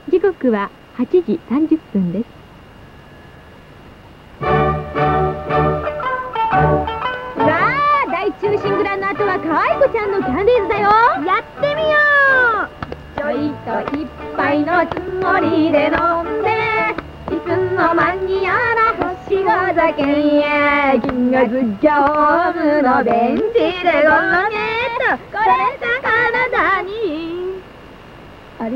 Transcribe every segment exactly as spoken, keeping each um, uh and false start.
時刻ははちじさんじゅっぷんです。さあ、大中心蔵の後はかわいこちゃんのキャンディーズだよ。やってみよう。ちょいと一杯のつもりで飲んで、いつの間にやら星が酒へ、気がつきゃホームのベンチでごろげっとこれた体に。あれ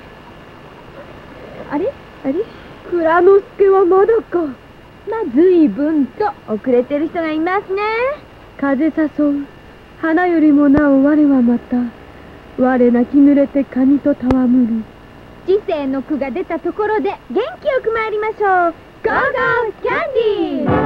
あれあれ蔵之介はまだか。まあ随分と遅れてる人がいますね。風誘う花よりもなお我はまた我泣き濡れてカニと戯る。時世の句が出たところで元気よく参りましょう。ゴーゴーキャンディー。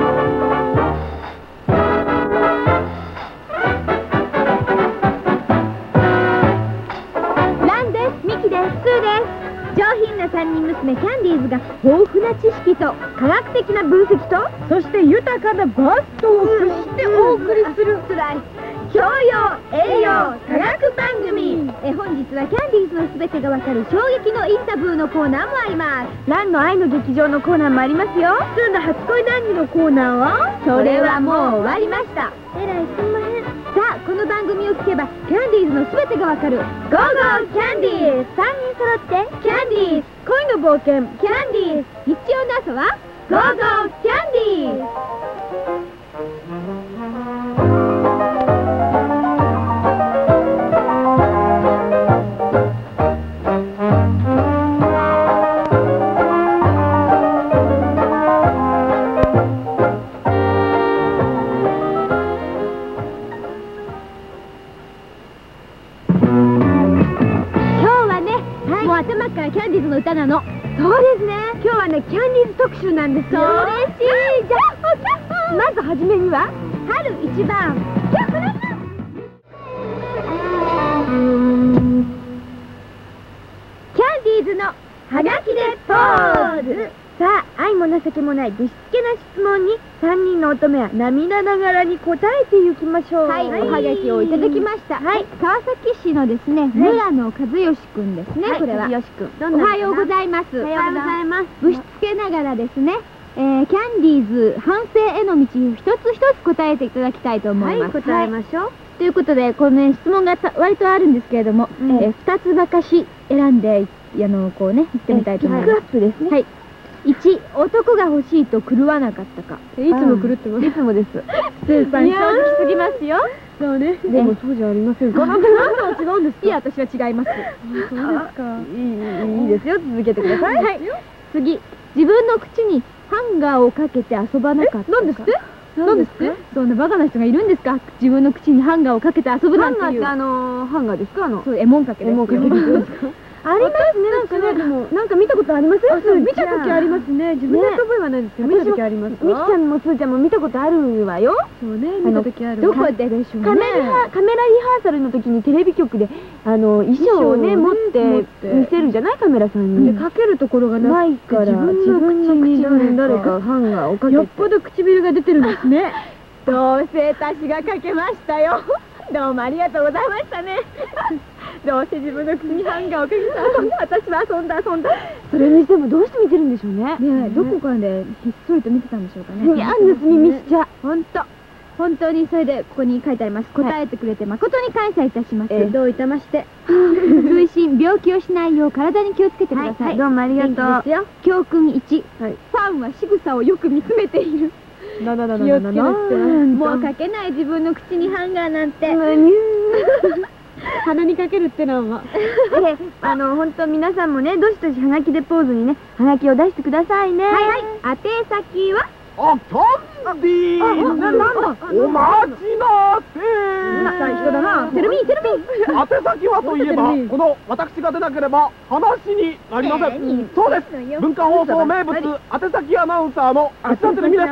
ランです、ミキです、スーです。上品な三人娘キャンディーズが豊富な知識と科学的な分析と、そして豊かなバストを駆使してお送りするつらい教養栄養科学番組。え本日はキャンディーズのすべてがわかる衝撃のインタビューのコーナーもあります。ランの愛の劇場のコーナーもありますよ。スーの初恋談義のコーナーはそれはもう終わりました。えらいすんまへん。さあ、この番組を聞けばキャンディーズのすべてがわかる。ゴーゴーキャンディーズ。さんにん揃ってキャンディーズ。恋の冒険キャンディーズ。日曜の朝はゴーゴーキャンディーズ。キャンディーズの歌なの。そうですね。今日はね、キャンディーズ特集なんですよ。嬉しい。じゃあまずはじめには春一番。キャンディーズのはがきでポーズ。さあ、愛も情けもないぶしつけな質問にさんにんの乙女は涙ながらに答えていきましょう。はい、おはがきをいただきました。はい、川崎市のですね、村野和義くんですね。これは。和義くん。おはようございます。おはようございます。ぶしつけながらですね、えー、キャンディーズ反省への道一つ一つ答えていただきたいと思います。はい、答えましょう。ということで、このね、質問が割とあるんですけれども、ふたつばかし選んで、あの、こうね、言ってみたいと思います。ピックアップですね。はい。いち、男が欲しいと狂わなかったか。いつも狂ってます。いつもです。スーさん、正直すぎますよ。そうね。でもそうじゃありませんか。なんか違うんですか。いや、私は違います。そうですか。いいですよ。続けてください。はい。次、自分の口にハンガーをかけて遊ばなかったか。なんですって？なんですって？そんなバカな人がいるんですか。自分の口にハンガーをかけて遊ぶなんていう。ハンガーってあのハンガーですか。あの。そう、エモンかけです。エモンかけですか。ありますね。なんかね、でもなんか見たことあります？見た時ありますね。自分で覚えはないですけど見た時あります。みきちゃんもすーちゃんも見たことあるわよ。そうね、見た時ある。どこででしょうね。カメラリハーサルの時にテレビ局であの衣装をね持って見せるじゃない、カメラさんに。でかけるところがないから自分の口に誰かハンガーをかけて。よっぽど唇が出てるんですね。どうせ私がかけましたよ。どうもありがとうございましたね。どうせ自分の口にハンガーをかけた私は遊んだ遊んだ。それにしてもどうして見てるんでしょうね。ねえ、どこかでひっそりと見てたんでしょうかね。いやんです耳しちゃ。本当本当にそれでここに書いてあります。答えてくれて誠に感謝いたします。どういたまして。推進病気をしないよう体に気をつけてください。どうもありがとう。教訓いち、ファンは仕草をよく見つめている。気をつけなくて。もうかけない自分の口にハンガーなんて。鼻にかけるってのはあの本当皆さんもね、どしどしはがきでポーズにね、はがきを出してくださいね。はいはい。宛先はあ、キャンディー。なんだお待ちなってな人だな。テルミーテルミー。 宛先はといえば、この私が出なければ話になりません。そうです。文化放送名物宛先アナウンサーの芦田テレミです。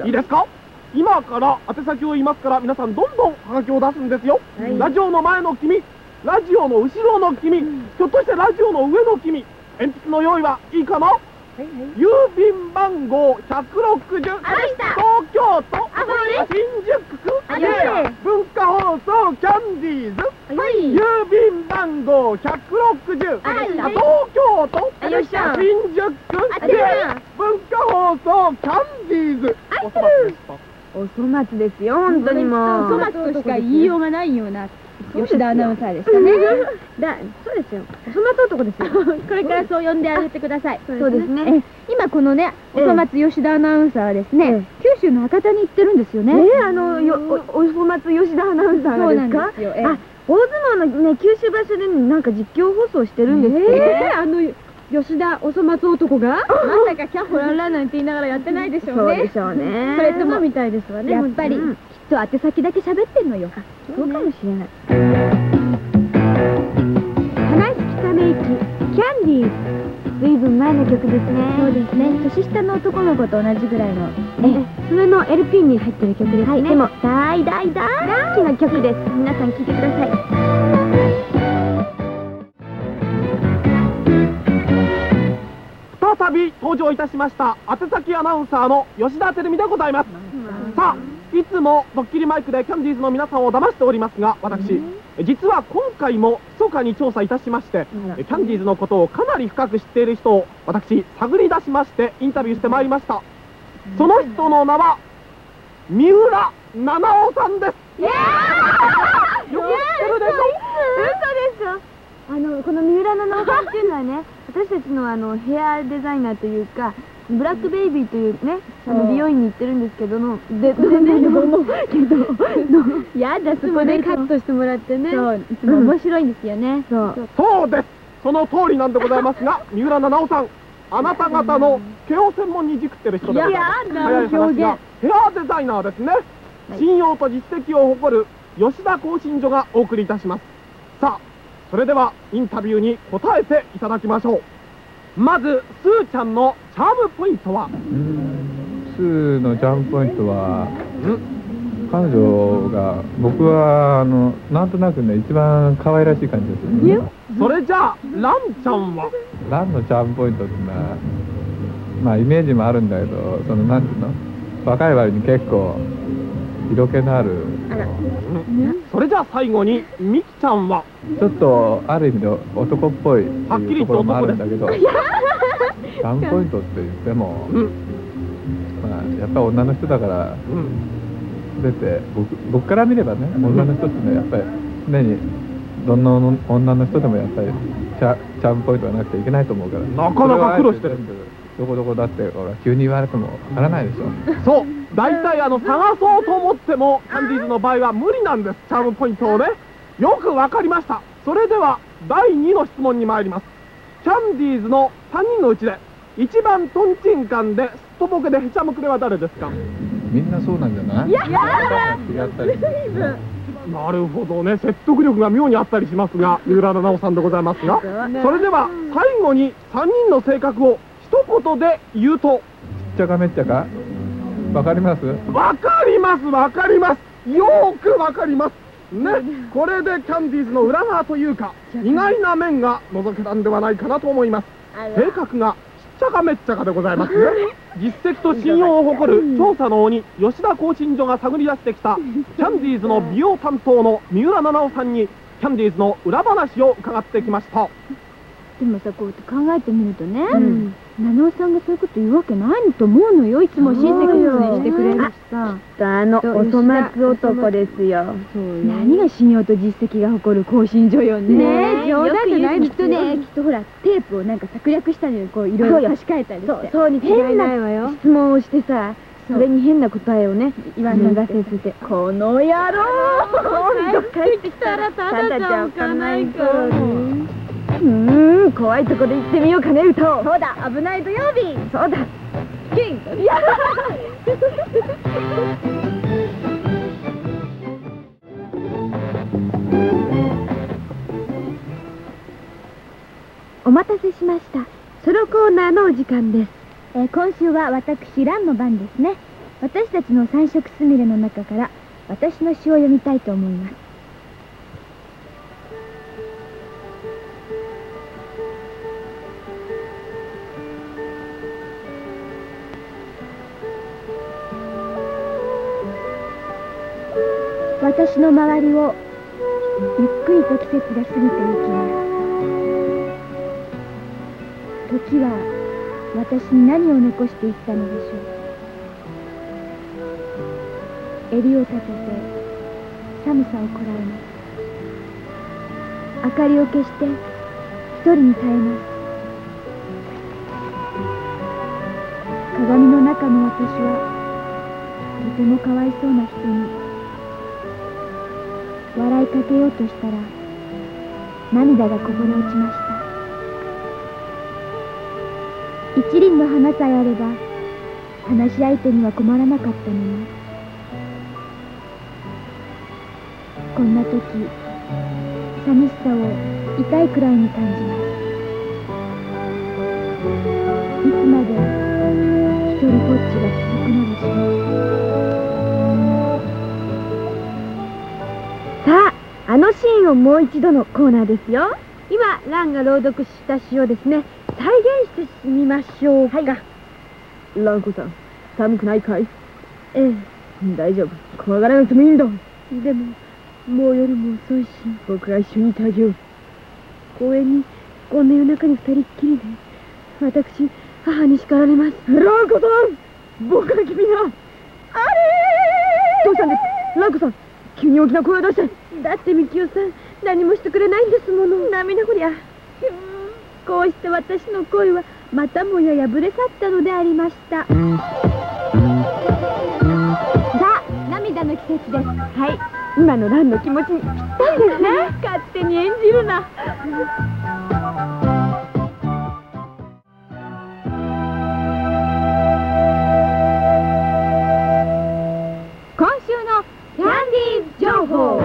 いいですか。今から宛先を言いますから、皆さんどんどんハガキを出すんですよ。ラジオの前の君、ラジオの後ろの君、ひょっとしてラジオの上の君、鉛筆の用意はいいかな。郵便番号ひゃくろくじゅう、東京都新宿区文化放送キャンディーズ、郵便番号ひゃくろくじゅう、東京都新よっしゃ。 新宿文化放送キャンディーズ。おそ松でした。 お粗末ですよ、本当にもう。 お粗末としか言いようがないような吉田アナウンサーでしたね。 だ、そうですよ。お粗末男ですよ。 これからそう呼んであげてください。 そうですね。 今このね、お粗末吉田アナウンサーはですね、九州の博多に行ってるんですよね。 え、あの、お粗末吉田アナウンサーがですか？あ、大相撲のね、九州場所でなんか実況放送してるんですってね。 あの、吉田お粗末男がまさかキャッホランランなんて言いながらやってないでしょうね。 そうでしょうね。 それともみたいですわね。やっぱりきっと宛先だけ喋ってんのよ。 そうかもしれない。話すため息キャンディーズ。ずいぶん前の曲ですね。 そうですね。年下の男の子と同じぐらいの。 え、それの エルピー に入ってる曲ですね。でも大大大好きな曲です。皆さん聴いてください。 再び登場いたしました宛先アナウンサーの吉田照美でございます。さあ、いつもドッキリマイクでキャンディーズの皆さんを騙しておりますが、私実は今回も密かに調査いたしまして、キャンディーズのことをかなり深く知っている人を私探り出しましてインタビューしてまいりました。その人の名は三浦七尾さんです。 いやー、よく知ってるでしょ。嘘でしょ。あの、この三浦七尾さんっていうのはね、私たちのあのヘアデザイナーというか、ブラックベイビーというね、あの美容院に行ってるんですけどの、で、でね、けど、やだ、そこでカットしてもらってね。 そう、いつも面白いんですよね。 そう。そうです。その通りなんでございますが、三浦七尾さん、あなた方の毛を専門にじくってる人でございます。早い話がヘアデザイナーですね。信用と実績を誇る吉田興信所がお送りいたします。さあ、それではインタビューに答えていただきましょう。まずスーちゃんのチャームポイントは？ スーのチャームポイントは、彼女が、僕はあのなんとなくね、一番可愛らしい感じですよね。 それじゃあランちゃんは？ ランのチャームポイントってのは、まあイメージもあるんだけど、そのなんていうの、若い割に結構色気のある。 それじゃあ最後にミキちゃんは？ ちょっとある意味で男っぽいっていうところもあるんだけど、チャームポイントって言っても、まあやっぱり女の人だから、全て僕僕から見ればね、女の人ってね、やっぱり常にどんな女の人でもやっぱりチャチャームポイントがなくちゃいけないと思うから、 なかなか苦労してる。 どこどこだってほら急に言われてもわからないでしょ。 そう、大体あの探そうと思ってもキャンディーズの場合は無理なんです、チャームポイントをね。よくわかりました。それではだいにの質問に参ります。キャンディーズのさんにんのうちで一番トンチンカンですっとぼけでへちゃむくれは誰ですか？ みんなそうなんじゃない？いや違ったり。 なるほどね、説得力が妙にあったりしますが、三浦七尾さんでございますが、それでは最後にさんにんの性格を一言で言うと？ ちっちゃかめっちゃかわかります？ わかりますわかります、よーくわかりますね。これでキャンディーズの裏側というか意外な面が覗けたんではないかなと思います。性格がちっちゃかめっちゃかでございますね。実績と信用を誇る調査の鬼吉田興信所が探り出してきたキャンディーズの美容担当の三浦七尾さんにキャンディーズの裏話を伺ってきました。 でもさ、こうやって考えてみるとね、七尾さんがそういうこと言うわけないと思うのよ。いつも親戚にしてくれるしさ。 あのお粗末男ですよ。 何が信用と実績が誇る興信所よね。 ねえ、冗談じゃないですよ。 きっとね、きっとほらテープをなんか策略したのよ。こういろいろ差し替えたりして。 そうに違いないわよ。質問をしてさ、それに変な答えをね言わ流せて、この野郎、今度帰ってきたらただじゃおかないから。うーん、怖いとこで行ってみようかね、うと。 そうだ、危ない土曜日。 そうだ。 キン。 いや。お待たせしました。ソロコーナーのお時間です。 えー、今週は私ランの番ですね。私たちの三色すみれの中から私の詩を読みたいと思います。私の周りをゆっくりと季節が過ぎていきます。 時は私に何を残していったのでしょう。襟を立てて寒さをこらえます。明かりを消して一人に耐えます。鏡の中の私はとてもかわいそうな人に笑いかけようとしたら涙がこぼれ落ちました。一輪の花さえあれば話し相手には困らなかったのに、こんな時寂しさを痛いくらいに感じます。いつまで一人ぼっちが続くのでしょう。 さあ、あのシーンをもう一度のコーナーですよ。今ランが朗読した詩をですね、再現してみましょうか。はい、ランコさん、寒くないかい？ええ、大丈夫、怖がらなくてもいいんだ。でももう夜も遅いし、僕が一緒にいてあげよう。公園にこんな夜中に二人っきりで、私母に叱られます。ランコさん、僕は君があれー。どうしたんです、ランコさん、急に大きな声を出して。だってみきおさん、何もしてくれないんですもの。涙ぐりゃ。こうして私の恋はまたもや破れ去ったのでありました。さあ、涙の季節です。はい、今のランの気持ちにぴったりですね。勝手に演じるな。今週のキャンディー情報。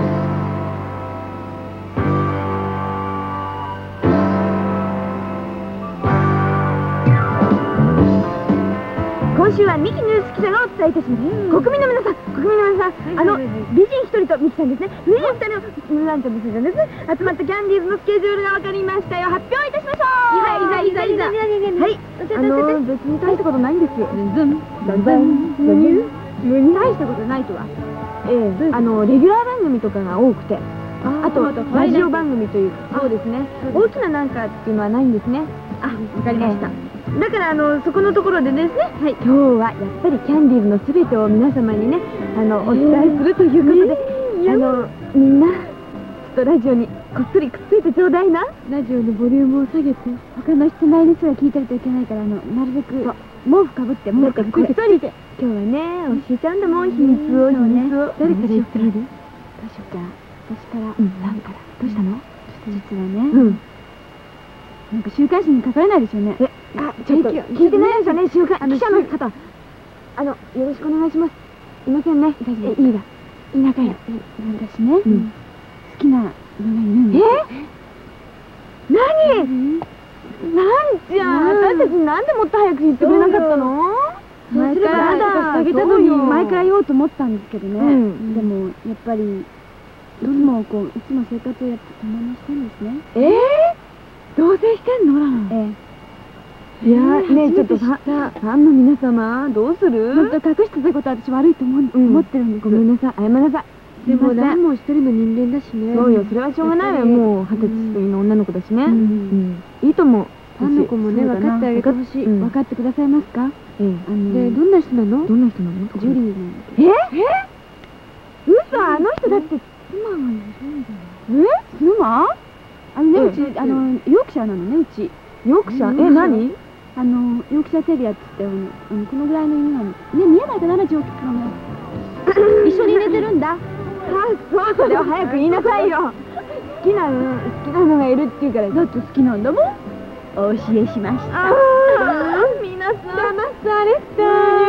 今週はミキニュース記者がお伝えいたします。国民の皆さん、国民の皆さん、あの美人一人とミキさんですね、美人二人のランとミキさんですね、集まったキャンディーズのスケジュールが分かりましたよ。発表いたしましょう。いざいざいざいざ。はい、あの別に大したことないんですよ。ズンズンズンズン大したことないとは、ええ、あのレギュラー番組とかが多くて、あとラジオ番組というか、そうですね、大きななんかっていうのはないんですね。あ、わかりました。だからあのそこのところでですね、はい、今日はやっぱりキャンディーズのすべてを皆様にね、あのお伝えするということで、あのみんなちょっとラジオにこっそりくっついてちょうだいな。ラジオのボリュームを下げて、他の室内ですら聞いたりといけないから、あのなるべく毛布かぶって毛布かぶってくっそり。今日はね、教えちゃうんだもん、秘密を、秘密を。誰から言ってみる？どうしようか。私から、ランから。どうしたの？実はね、うん。なんか週刊誌に書かれないですよね。え、あ、ちょっと聞いてないですよね、週刊記者の方。あの、よろしくお願いします。いませんね。え、いいだ。いい仲よ。私ね、好きなのがいるんです。え？何？なんじゃ、私たちなんでもっと早く言ってくれなかったの？前からあげたのに前から言おうと思ったんですけどね。でもやっぱりいつもこういつも生活をやってたまにしてるんですね。ええ？同棲してんの？ラン。ええ。いやねえ、ちょっとファンの皆様どうする？本当隠してたことは私悪いと思ってるんです。ごめんなさい、謝りなさい。でもランも一人の人間だしね。そうよ、それはしょうがないわよ。もう二十歳の女の子だしね。いいと思う。ファンの子もね、分かってあげてほしい。分かってくださいますか？ええ。で、どんな人なの？どんな人なの？ジュリーなんだけど。え？え？嘘、あの人だって妻がいるんだよ。え？妻？あのね、うち、あの、ヨークシャーなのね、うち。ヨークシャー？え、何？あの、ヨークシャーテリアって言って、あの、このぐらいの犬なの。ね、見えないかな、ラジオ聞くのね。一緒に寝てるんだ。あ、そう、それを早く言いなさいよ。好きなの、好きなのがいるって言うから。だって好きなんだもん。お教えしました。ああ、皆さん、騙された。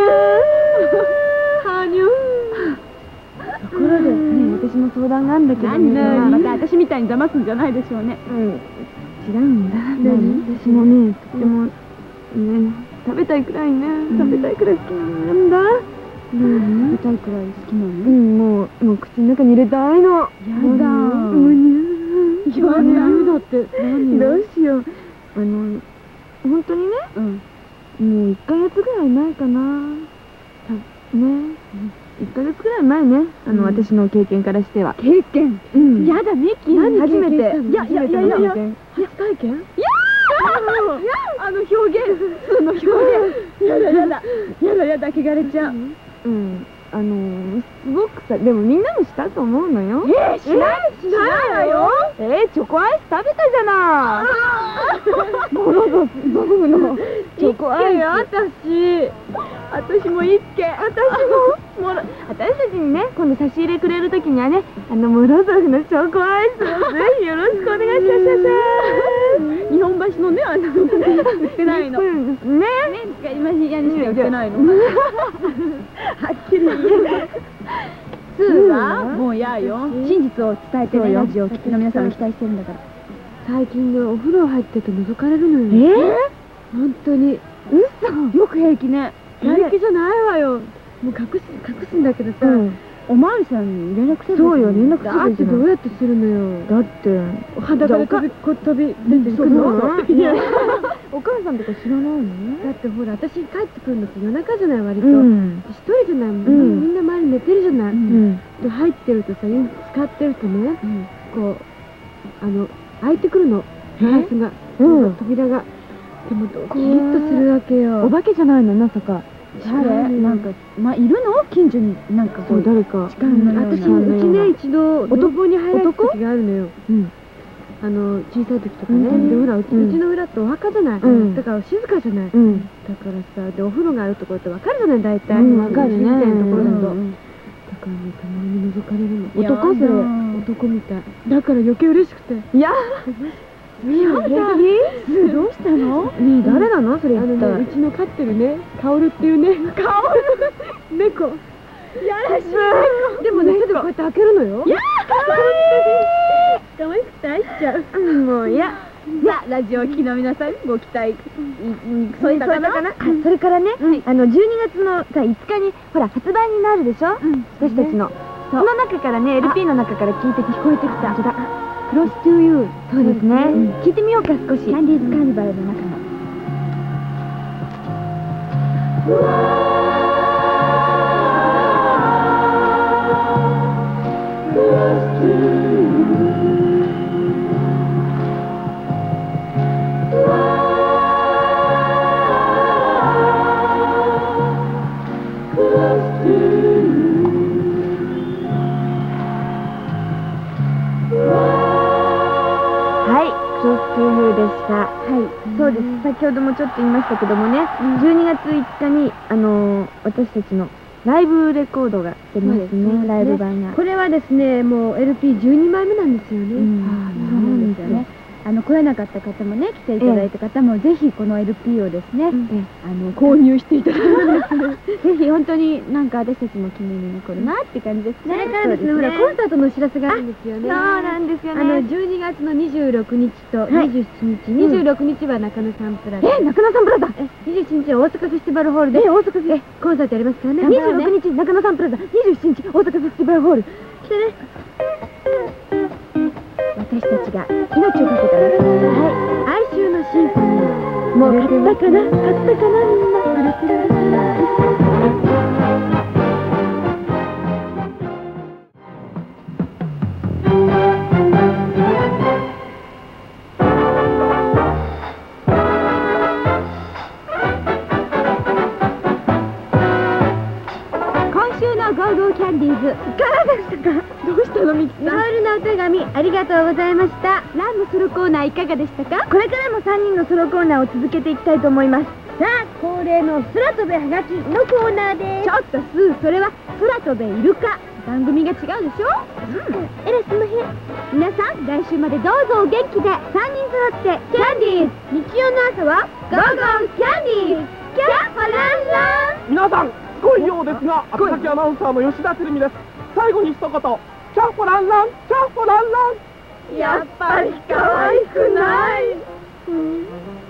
はにゅー。ところで、ね、私も相談があるんだけどね。また私みたいに騙すんじゃないでしょうね。うん。違うんだ。何？私もね、とっても、ね、食べたいくらいね、食べたいくらい好きなんだ。食べたいくらい好きなの？うん、もう、もう口の中に入れたいの。やだ。むにゅー。やだ。だって、どうしよう。あの、本当にね、うん、もういっかげつぐらい前かな。たね、いっかげつぐらい前ね、あの、うん、私の経験からしては。経験？うん。やだ、ミキ。何初めて。いやいやいやいや、初体験？いやーあの表現、普通の表現。やだやだ、やだやだ、汚れちゃう。うん、あの、すごくさ、でもみんなもしたと思うのよ。え、しない、しないわよ。え、チョコアイス食べたじゃない。モロゾフのチョコアイス。私、私も一軒。私も、私たちにね、今度差し入れくれるときにはね、あの、モロゾフのチョコアイスをぜひよろしくお願いします。日本橋のね、あの、売ってないの。ね。今、家にしか売ってないの。はっきり言え。スーはもうやよ。真実を伝えてね、ラジオを聴きの皆さんも期待してるんだから。最近ね、お風呂入ってると覗かれるのよ。え？本当に。嘘？よく平気ね。平気じゃないわよ。もう隠す、隠すんだけどさ、おまわりさんに連絡する。そうよ、連絡する。だってどうやってするのよ。だって、裸で飛び、こ飛び出ていくの？お母さんとか知らないの？だってほら、私帰ってくるのって夜中じゃない、割と。一人じゃない、みんな周り寝てるじゃない。で、入ってるとさ、使ってるとね、こう、あの、開いてくるの。ガラスが、扉が。でもドキッとするわけよ。お化けじゃないの、まさか。誰？なんか、まあ、いるの？近所に、なんかそう、誰か。私、うちね、一度、男に入られた時があるのよ。あの、小さい時とかね。で、ほら、うちの裏ってお墓じゃない。だから静かじゃない。だからさ、で、お風呂があるところってわかるじゃない、大体。わかるね。みたいなところだと。だからね、たまに覗かれるの。男それ、男みたい。だから余計嬉しくて。いやみやだ。どうしたの？ねえ、誰なの？それ言ったら。うちの飼ってるね、カオルっていうね。カオル？猫。やらしい。でもね、手でこうやって開けるのよ。いやー、かわいい。かわいくて愛しちゃう。もう、いや。さあ、ラジオを聴きの皆さん、ご期待。そういったかな？それからね、あの、じゅうにがつのさ、いつかに、ほら、発売になるでしょ？私たちの。その中からね、エルピー の中から聞いて聞こえてきた。クロストゥーユー。そうですね。聞いてみようか、少し。キャンディーズカーニバルの中の。そうです。先ほどもちょっと言いましたけどもね、じゅうにがついつかに、あのー、私たちのライブレコードが出ますね、ライブ版が。これはですね、もう エルピーじゅうにまいめなんですよね。そうなんですよね。あの、来れなかった方もね、来ていただいた方も、ぜひこの エルピー をですね、あの、購入していただいて、ぜひ本当になんか私たちも記念に残るなって感じですね。それからですね、ほら、コンサートのお知らせがあるんですよね。そうなんですよね。あの、じゅうにがつのにじゅうろくにちとにじゅうしちにち、にじゅうろくにちは中野サンプラザ。え、中野サンプラザにじゅうしちにちは大阪フェスティバルホールで、え、大阪フェス、コンサートやりますからね。にじゅうろくにち、中野サンプラザ、にじゅうしちにち、大阪フェスティバルホール。来てね。私たちが命をかけたね。はい。哀愁のシンフォニー。もう買ったかな？買ったかな、みんな。売れてるかな？今週のゴーゴーキャンディーズ、いかがでしたか？どうしたの、ミキさん。いろいろなお手紙ありがとうございました。ランのソロコーナーいかがでしたか？これからもさんにんのソロコーナーを続けていきたいと思います。さあ、恒例の空飛べはがきのコーナーです。ちょっとスー、それは空飛べイルカ。番組が違うでしょ？うん。えらすまへん。皆さん、来週までどうぞお元気で。さんにん揃ってキャンディーズ。日曜の朝はゴーゴーキャンディーズ。キャッホランラン。 皆さん、すごいようですが、赤崎アナウンサーの吉田照美です。最後に一言。キャッホランラン、キャッホランラン。 やっぱり可愛くない。うん